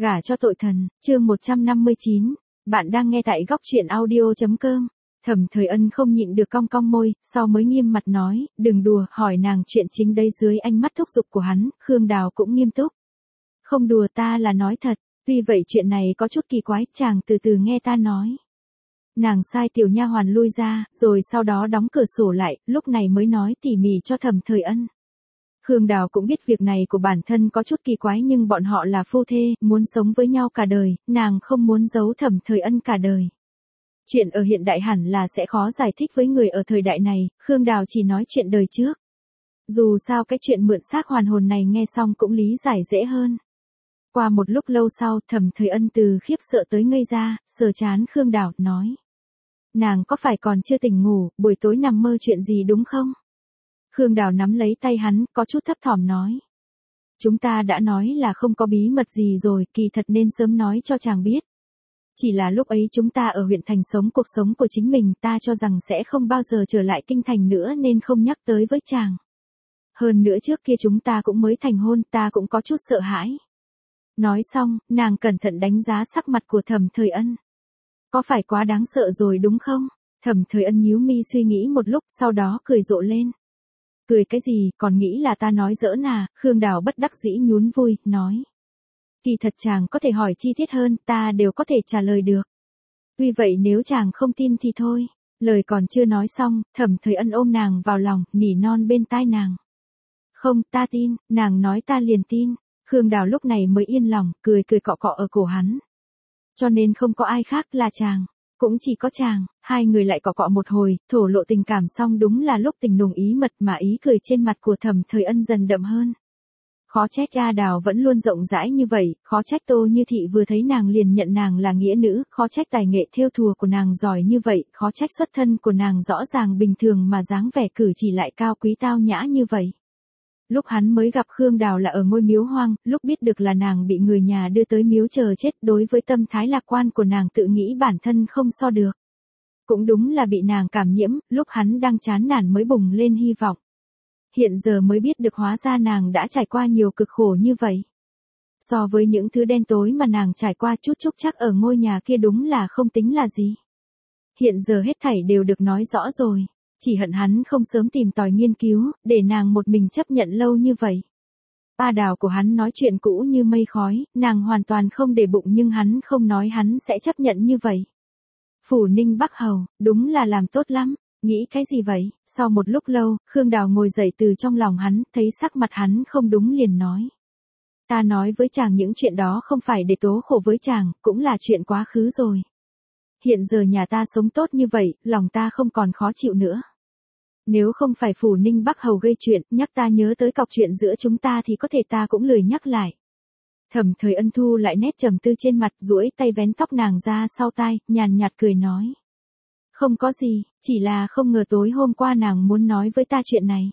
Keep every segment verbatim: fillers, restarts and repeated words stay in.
Gả cho tội thần, chương một trăm năm mươi chín. Bạn đang nghe tại góc truyện audio.com. Thẩm Thời Ân không nhịn được cong cong môi, sau mới nghiêm mặt nói, đừng đùa, hỏi nàng chuyện chính đây. Dưới ánh mắt thúc giục của hắn, Khương Đào cũng nghiêm túc. Không đùa, ta là nói thật, tuy vậy chuyện này có chút kỳ quái, chàng từ từ nghe ta nói. Nàng sai tiểu nha hoàn lui ra, rồi sau đó đóng cửa sổ lại, lúc này mới nói tỉ mỉ cho Thẩm Thời Ân. Khương Đào cũng biết việc này của bản thân có chút kỳ quái, nhưng bọn họ là phu thê, muốn sống với nhau cả đời, nàng không muốn giấu Thẩm Thời Ân cả đời. Chuyện ở hiện đại hẳn là sẽ khó giải thích với người ở thời đại này, Khương Đào chỉ nói chuyện đời trước. Dù sao cái chuyện mượn xác hoàn hồn này nghe xong cũng lý giải dễ hơn. Qua một lúc lâu sau, Thẩm Thời Ân từ khiếp sợ tới ngây ra, sờ trán Khương Đào, nói. Nàng có phải còn chưa tỉnh ngủ, buổi tối nằm mơ chuyện gì đúng không? Khương Đào nắm lấy tay hắn, có chút thấp thỏm nói. Chúng ta đã nói là không có bí mật gì rồi, kỳ thật nên sớm nói cho chàng biết. Chỉ là lúc ấy chúng ta ở huyện thành sống cuộc sống của chính mình, ta cho rằng sẽ không bao giờ trở lại kinh thành nữa nên không nhắc tới với chàng. Hơn nữa trước kia chúng ta cũng mới thành hôn, ta cũng có chút sợ hãi. Nói xong, nàng cẩn thận đánh giá sắc mặt của Thẩm Thời Ân. Có phải quá đáng sợ rồi đúng không? Thẩm Thời Ân nhíu mi suy nghĩ một lúc, sau đó cười rộ lên. Cười cái gì, còn nghĩ là ta nói giỡn à? Khương Đào bất đắc dĩ nhún vui, nói. Kỳ thật chàng có thể hỏi chi tiết hơn, ta đều có thể trả lời được. Vì vậy nếu chàng không tin thì thôi. Lời còn chưa nói xong, Thẩm Thời Ân ôm nàng vào lòng, nỉ non bên tai nàng. Không, ta tin, nàng nói ta liền tin. Khương Đào lúc này mới yên lòng, cười cười cọ cọ ở cổ hắn. Cho nên không có ai khác là chàng. Cũng chỉ có chàng, hai người lại cọ cọ một hồi, thổ lộ tình cảm xong đúng là lúc tình nồng ý mật mà ý cười trên mặt của Thẩm Thời Ân dần đậm hơn. Khó trách A Đào vẫn luôn rộng rãi như vậy, khó trách Tô Như Thị vừa thấy nàng liền nhận nàng là nghĩa nữ, khó trách tài nghệ thêu thùa của nàng giỏi như vậy, khó trách xuất thân của nàng rõ ràng bình thường mà dáng vẻ cử chỉ lại cao quý tao nhã như vậy. Lúc hắn mới gặp Khương Đào là ở ngôi miếu hoang, lúc biết được là nàng bị người nhà đưa tới miếu chờ chết, đối với tâm thái lạc quan của nàng tự nghĩ bản thân không so được. Cũng đúng là bị nàng cảm nhiễm, lúc hắn đang chán nản mới bùng lên hy vọng. Hiện giờ mới biết được hóa ra nàng đã trải qua nhiều cực khổ như vậy. So với những thứ đen tối mà nàng trải qua chút chút chắc ở ngôi nhà kia đúng là không tính là gì. Hiện giờ hết thảy đều được nói rõ rồi. Chỉ hận hắn không sớm tìm tòi nghiên cứu, để nàng một mình chấp nhận lâu như vậy. A Đào của hắn nói chuyện cũ như mây khói, nàng hoàn toàn không để bụng nhưng hắn không nói hắn sẽ chấp nhận như vậy. Phủ Ninh Bắc Hầu, đúng là làm tốt lắm, nghĩ cái gì vậy? Sau một lúc lâu, Khương Đào ngồi dậy từ trong lòng hắn, thấy sắc mặt hắn không đúng liền nói. Ta nói với chàng những chuyện đó không phải để tố khổ với chàng, cũng là chuyện quá khứ rồi. Hiện giờ nhà ta sống tốt như vậy, lòng ta không còn khó chịu nữa. Nếu không phải Phủ Ninh Bắc Hầu gây chuyện, nhắc ta nhớ tới cọc chuyện giữa chúng ta thì có thể ta cũng lười nhắc lại. Thẩm Thời Ân thu lại nét trầm tư trên mặt, duỗi tay vén tóc nàng ra sau tai, nhàn nhạt cười nói. Không có gì, chỉ là không ngờ tối hôm qua nàng muốn nói với ta chuyện này.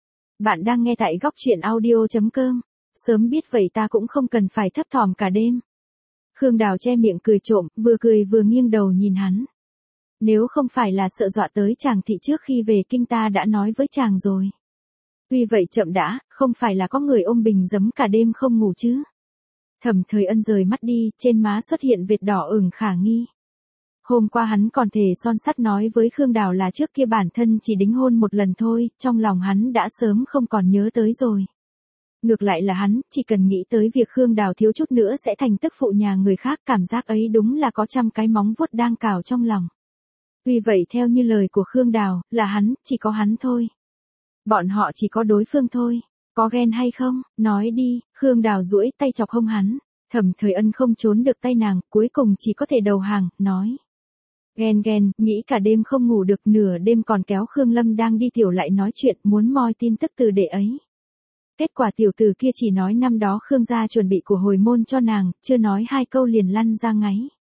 Bạn đang nghe tại góc truyện audio.com. Sớm biết vậy ta cũng không cần phải thấp thỏm cả đêm. Khương Đào che miệng cười trộm, vừa cười vừa nghiêng đầu nhìn hắn. Nếu không phải là sợ dọa tới chàng thì trước khi về kinh ta đã nói với chàng rồi. Tuy vậy chậm đã, không phải là có người ôm bình giấm cả đêm không ngủ chứ. Thẩm Thời Ân rời mắt đi, trên má xuất hiện vệt đỏ ửng khả nghi. Hôm qua hắn còn thể son sắt nói với Khương Đào là trước kia bản thân chỉ đính hôn một lần thôi, trong lòng hắn đã sớm không còn nhớ tới rồi. Ngược lại là hắn, chỉ cần nghĩ tới việc Khương Đào thiếu chút nữa sẽ thành tức phụ nhà người khác, cảm giác ấy đúng là có trăm cái móng vuốt đang cào trong lòng. Vì vậy theo như lời của Khương Đào, là hắn, chỉ có hắn thôi. Bọn họ chỉ có đối phương thôi. Có ghen hay không? Nói đi. Khương Đào duỗi tay chọc hông hắn. Thẩm Thời Ân không trốn được tay nàng, cuối cùng chỉ có thể đầu hàng, nói. Ghen ghen, nghĩ cả đêm không ngủ được, nửa đêm còn kéo Khương Lâm đang đi tiểu lại nói chuyện, muốn moi tin tức từ đệ ấy. Kết quả tiểu tử kia chỉ nói năm đó Khương gia chuẩn bị của hồi môn cho nàng, chưa nói hai câu liền lăn ra ngáy.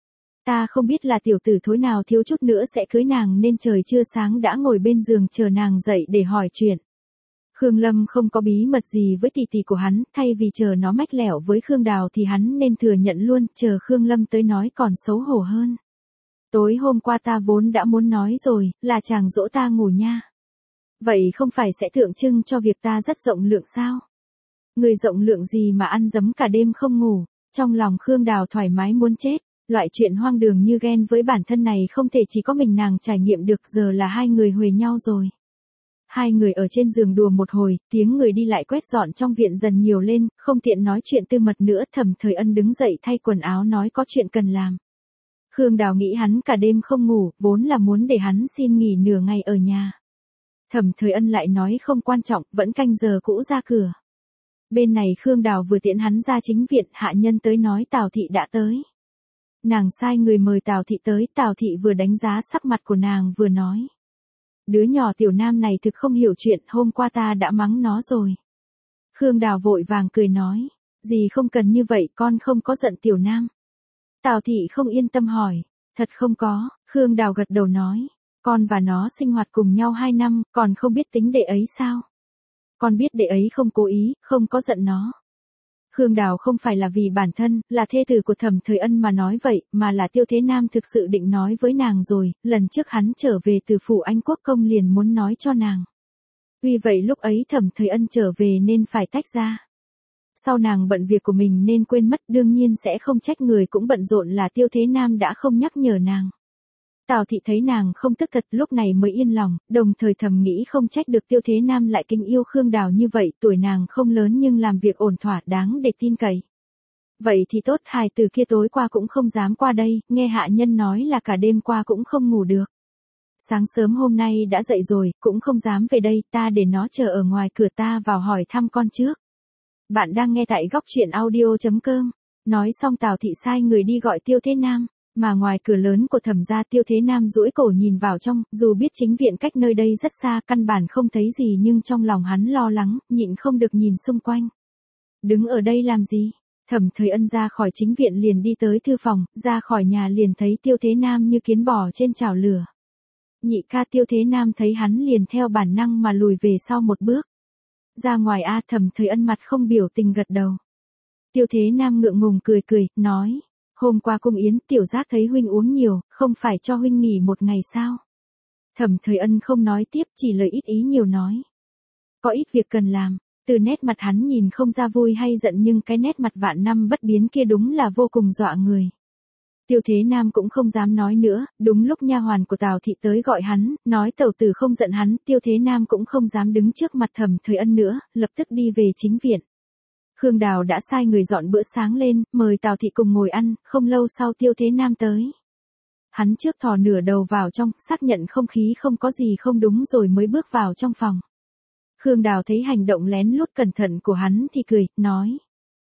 Ta không biết là tiểu tử thối nào thiếu chút nữa sẽ cưới nàng nên trời chưa sáng đã ngồi bên giường chờ nàng dậy để hỏi chuyện. Khương Lâm không có bí mật gì với tỷ tỷ của hắn, thay vì chờ nó mách lẻo với Khương Đào thì hắn nên thừa nhận luôn, chờ Khương Lâm tới nói còn xấu hổ hơn. Tối hôm qua ta vốn đã muốn nói rồi, là chàng dỗ ta ngủ nha. Vậy không phải sẽ tượng trưng cho việc ta rất rộng lượng sao? Người rộng lượng gì mà ăn dấm cả đêm không ngủ, Trong lòng Khương Đào thoải mái muốn chết, loại chuyện hoang đường như ghen với bản thân này không thể chỉ có mình nàng trải nghiệm được, giờ là hai người huề nhau rồi. Hai người ở trên giường đùa một hồi, tiếng người đi lại quét dọn trong viện dần nhiều lên, không tiện nói chuyện tư mật nữa. Thẩm Thời Ân đứng dậy thay quần áo nói có chuyện cần làm. Khương Đào nghĩ hắn cả đêm không ngủ, vốn là muốn để hắn xin nghỉ nửa ngày ở nhà. Thẩm Thời Ân lại nói không quan trọng, vẫn canh giờ cũ ra cửa. Bên này Khương Đào vừa tiễn hắn ra chính viện, hạ nhân tới nói Tào Thị đã tới. Nàng sai người mời Tào Thị tới, Tào Thị vừa đánh giá sắc mặt của nàng vừa nói. Đứa nhỏ Tiểu Nam này thực không hiểu chuyện, hôm qua ta đã mắng nó rồi. Khương Đào vội vàng cười nói, gì không cần như vậy, con không có giận Tiểu Nam. Tào Thị không yên tâm hỏi, thật không có, Khương Đào gật đầu nói, con và nó sinh hoạt cùng nhau hai năm, còn không biết tính đệ ấy sao? Con biết đệ ấy không cố ý, không có giận nó. Khương Đào không phải là vì bản thân, là thê tử của Thẩm Thời Ân mà nói vậy, mà là Tiêu Thế Nam thực sự định nói với nàng rồi, lần trước hắn trở về từ phủ Anh Quốc công liền muốn nói cho nàng. Vì vậy lúc ấy Thẩm Thời Ân trở về nên phải tách ra. Sau nàng bận việc của mình nên quên mất, đương nhiên sẽ không trách người cũng bận rộn là Tiêu Thế Nam đã không nhắc nhở nàng. Tào Thị thấy nàng không tức thật lúc này mới yên lòng, đồng thời thầm nghĩ không trách được Tiêu Thế Nam lại kính yêu Khương Đào như vậy, tuổi nàng không lớn nhưng làm việc ổn thỏa đáng để tin cậy. Vậy thì tốt, hài từ kia tối qua cũng không dám qua đây, nghe hạ nhân nói là cả đêm qua cũng không ngủ được. Sáng sớm hôm nay đã dậy rồi, cũng không dám về đây, ta để nó chờ ở ngoài cửa, ta vào hỏi thăm con trước. Bạn đang nghe tại góc truyện audio chấm com. Nói xong Tào Thị sai người đi gọi Tiêu Thế Nam. Mà ngoài cửa lớn của Thẩm gia, Tiêu Thế Nam duỗi cổ nhìn vào trong, dù biết chính viện cách nơi đây rất xa, căn bản không thấy gì nhưng trong lòng hắn lo lắng, nhịn không được nhìn xung quanh. Đứng ở đây làm gì? Thẩm Thời Ân ra khỏi chính viện liền đi tới thư phòng, ra khỏi nhà liền thấy Tiêu Thế Nam như kiến bò trên chảo lửa. Nhị ca. Tiêu Thế Nam thấy hắn liền theo bản năng mà lùi về sau một bước. Ra ngoài a. Thẩm Thời Ân mặt không biểu tình gật đầu. Tiêu Thế Nam ngượng ngùng cười cười, nói. Hôm qua cung yến, tiểu giác thấy huynh uống nhiều, không phải cho huynh nghỉ một ngày sao? Thẩm Thời Ân không nói tiếp, chỉ lời ít ý nhiều nói. Có ít việc cần làm. Từ nét mặt hắn nhìn không ra vui hay giận nhưng cái nét mặt vạn năm bất biến kia đúng là vô cùng dọa người. Tiêu Thế Nam cũng không dám nói nữa, đúng lúc nha hoàn của Tào Thị tới gọi hắn, nói tẩu tử không giận hắn, Tiêu Thế Nam cũng không dám đứng trước mặt Thẩm Thời Ân nữa, lập tức đi về chính viện. Khương Đào đã sai người dọn bữa sáng lên, mời Tào Thị cùng ngồi ăn, không lâu sau Tiêu Thế Nam tới. Hắn trước thò nửa đầu vào trong, xác nhận không khí không có gì không đúng rồi mới bước vào trong phòng. Khương Đào thấy hành động lén lút cẩn thận của hắn thì cười, nói.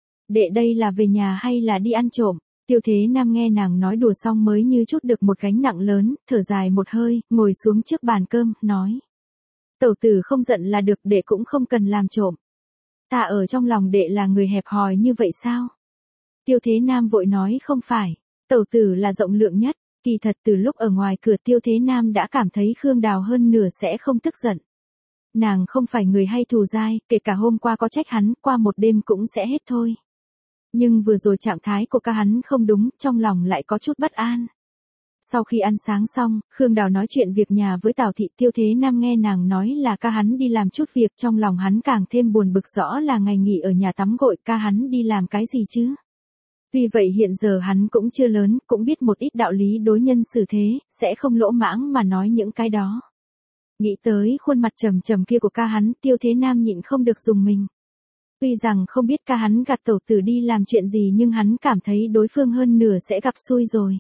Đệ đây là về nhà hay là đi ăn trộm? Tiêu Thế Nam nghe nàng nói đùa xong mới như chút được một gánh nặng lớn, thở dài một hơi, ngồi xuống trước bàn cơm, nói. Tẩu tử không giận là được, đệ cũng không cần làm trộm. Ta ở trong lòng đệ là người hẹp hòi như vậy sao? Tiêu Thế Nam vội nói không phải, tẩu tử là rộng lượng nhất. Kỳ thật từ lúc ở ngoài cửa Tiêu Thế Nam đã cảm thấy Khương Đào hơn nửa sẽ không tức giận. Nàng không phải người hay thù dai, kể cả hôm qua có trách hắn, qua một đêm cũng sẽ hết thôi. Nhưng vừa rồi trạng thái của ca hắn không đúng, trong lòng lại có chút bất an. Sau khi ăn sáng xong, Khương Đào nói chuyện việc nhà với Tào Thị. Tiêu Thế Nam nghe nàng nói là ca hắn đi làm chút việc, trong lòng hắn càng thêm buồn bực, rõ là ngày nghỉ ở nhà tắm gội, ca hắn đi làm cái gì chứ? Tuy vậy hiện giờ hắn cũng chưa lớn, cũng biết một ít đạo lý đối nhân xử thế, sẽ không lỗ mãng mà nói những cái đó. Nghĩ tới khuôn mặt trầm trầm kia của ca hắn, Tiêu Thế Nam nhịn không được dùng mình. Tuy rằng không biết ca hắn gạt tẩu tử đi làm chuyện gì nhưng hắn cảm thấy đối phương hơn nửa sẽ gặp xui rồi.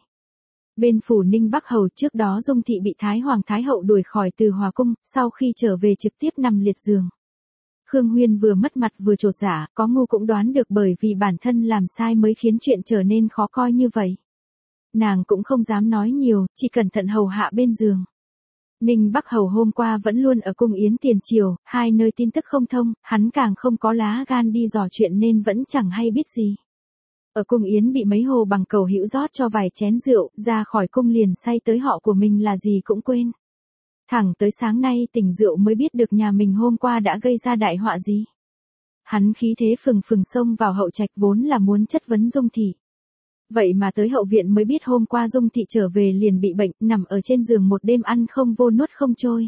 Bên phủ Ninh Bắc Hầu trước đó Dung Thị bị Thái Hoàng Thái Hậu đuổi khỏi Từ Hòa Cung, sau khi trở về trực tiếp nằm liệt giường. Khương Huyên vừa mất mặt vừa trột dạ, có ngu cũng đoán được bởi vì bản thân làm sai mới khiến chuyện trở nên khó coi như vậy. Nàng cũng không dám nói nhiều, chỉ cẩn thận hầu hạ bên giường. Ninh Bắc Hầu hôm qua vẫn luôn ở cung yến tiền triều, hai nơi tin tức không thông, hắn càng không có lá gan đi dò chuyện nên vẫn chẳng hay biết gì. Ở cung yến bị mấy hồ bằng cầu hữu rót cho vài chén rượu, ra khỏi cung liền say tới họ của mình là gì cũng quên. Thẳng tới sáng nay tỉnh rượu mới biết được nhà mình hôm qua đã gây ra đại họa gì. Hắn khí thế phừng phừng xông vào hậu trạch vốn là muốn chất vấn Dung Thị. Vậy mà tới hậu viện mới biết hôm qua Dung Thị trở về liền bị bệnh, nằm ở trên giường một đêm ăn không vô nuốt không trôi.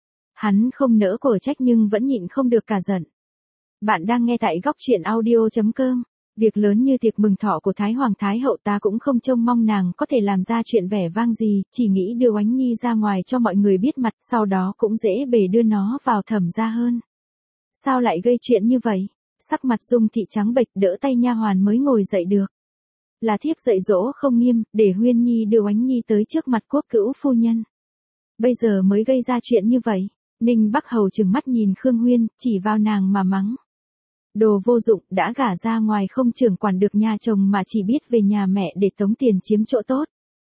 Hắn không nỡ cổ trách nhưng vẫn nhịn không được cả giận. Bạn đang nghe tại góc truyện audio chấm com. Việc lớn như tiệc mừng thọ của Thái Hoàng Thái Hậu ta cũng không trông mong nàng có thể làm ra chuyện vẻ vang gì, chỉ nghĩ đưa Oánh Nhi ra ngoài cho mọi người biết mặt, sau đó cũng dễ bề đưa nó vào Thẩm gia hơn. Sao lại gây chuyện như vậy? Sắc mặt Dung Thị trắng bệch, đỡ tay nha hoàn mới ngồi dậy được. Là thiếp dạy dỗ không nghiêm, để Huyên Nhi đưa Oánh Nhi tới trước mặt Quốc Cữu phu nhân. Bây giờ mới gây ra chuyện như vậy. Ninh Bắc Hầu trừng mắt nhìn Khương Huyên, chỉ vào nàng mà mắng. Đồ vô dụng, đã gả ra ngoài không trưởng quản được nhà chồng mà chỉ biết về nhà mẹ để tống tiền chiếm chỗ tốt.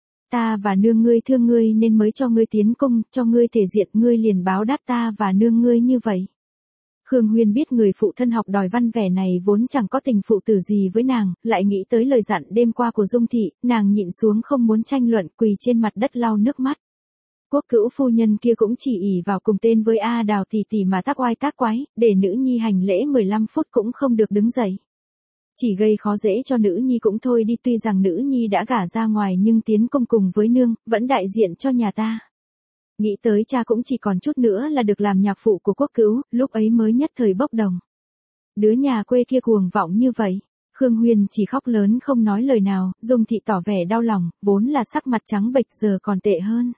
Ta và nương ngươi thương ngươi nên mới cho ngươi tiến cung, cho ngươi thể diện, ngươi liền báo đáp ta và nương ngươi như vậy. Khương Huyên biết người phụ thân học đòi văn vẻ này vốn chẳng có tình phụ tử gì với nàng, lại nghĩ tới lời dặn đêm qua của Dung Thị, nàng nhịn xuống không muốn tranh luận, quỳ trên mặt đất lau nước mắt. Quốc Cữu phu nhân kia cũng chỉ ỷ vào cùng tên với A Đào tỷ tỷ mà tác oai tác quái, để nữ nhi hành lễ mười lăm phút cũng không được đứng dậy. Chỉ gây khó dễ cho nữ nhi cũng thôi đi, tuy rằng nữ nhi đã gả ra ngoài nhưng tiến công cùng với nương, vẫn đại diện cho nhà ta. Nghĩ tới cha cũng chỉ còn chút nữa là được làm nhạc phụ của Quốc Cữu, lúc ấy mới nhất thời bốc đồng. Đứa nhà quê kia cuồng vọng như vậy. Khương Huyên chỉ khóc lớn không nói lời nào, Dung Thị tỏ vẻ đau lòng, vốn là sắc mặt trắng bệch giờ còn tệ hơn.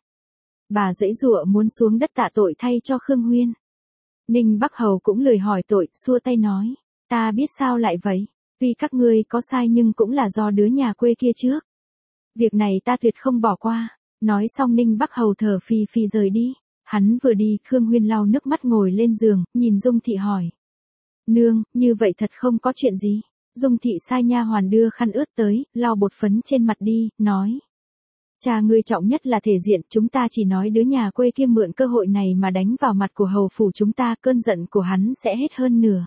Bà giãy giụa muốn xuống đất tạ tội thay cho Khương Huyên. Ninh Bắc Hầu cũng lười hỏi tội, xua tay nói, ta biết sao lại vậy, vì các ngươi có sai nhưng cũng là do đứa nhà quê kia trước. Việc này ta tuyệt không bỏ qua. Nói xong Ninh Bắc Hầu thở phì phì rời đi. Hắn vừa đi, Khương Huyên lau nước mắt ngồi lên giường, nhìn Dung Thị hỏi. Nương, như vậy thật không có chuyện gì. Dung Thị sai nha hoàn đưa khăn ướt tới, lau bột phấn trên mặt đi, nói. Cha ngươi trọng nhất là thể diện, chúng ta chỉ nói đứa nhà quê kia mượn cơ hội này mà đánh vào mặt của hầu phủ chúng ta, cơn giận của hắn sẽ hết hơn nửa.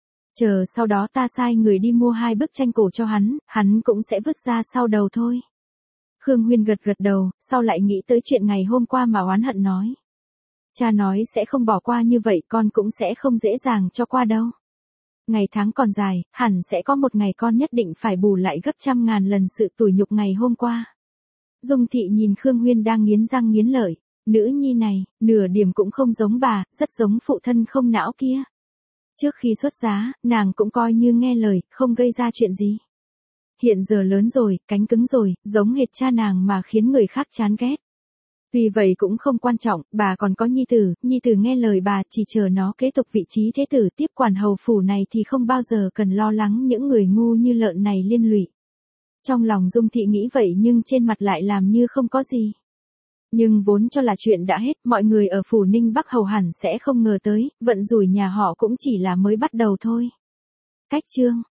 Chờ sau đó ta sai người đi mua hai bức tranh cổ cho hắn, hắn cũng sẽ vứt ra sau đầu thôi. Khương Huyên gật gật đầu, sau lại nghĩ tới chuyện ngày hôm qua mà oán hận nói. Cha nói sẽ không bỏ qua như vậy, con cũng sẽ không dễ dàng cho qua đâu. Ngày tháng còn dài, hẳn sẽ có một ngày con nhất định phải bù lại gấp trăm ngàn lần sự tủi nhục ngày hôm qua. Dung Thị nhìn Khương Huyên đang nghiến răng nghiến lợi, nữ nhi này, nửa điểm cũng không giống bà, rất giống phụ thân không não kia. Trước khi xuất giá, nàng cũng coi như nghe lời, không gây ra chuyện gì. Hiện giờ lớn rồi, cánh cứng rồi, giống hệt cha nàng mà khiến người khác chán ghét. Vì vậy cũng không quan trọng, bà còn có nhi tử, nhi tử nghe lời bà, chỉ chờ nó kế tục vị trí thế tử tiếp quản hầu phủ này thì không bao giờ cần lo lắng những người ngu như lợn này liên lụy. Trong lòng Dung Thị nghĩ vậy nhưng trên mặt lại làm như không có gì. Nhưng vốn cho là chuyện đã hết, mọi người ở phủ Ninh Bắc Hầu hẳn sẽ không ngờ tới, vận rủi nhà họ cũng chỉ là mới bắt đầu thôi. Cách chương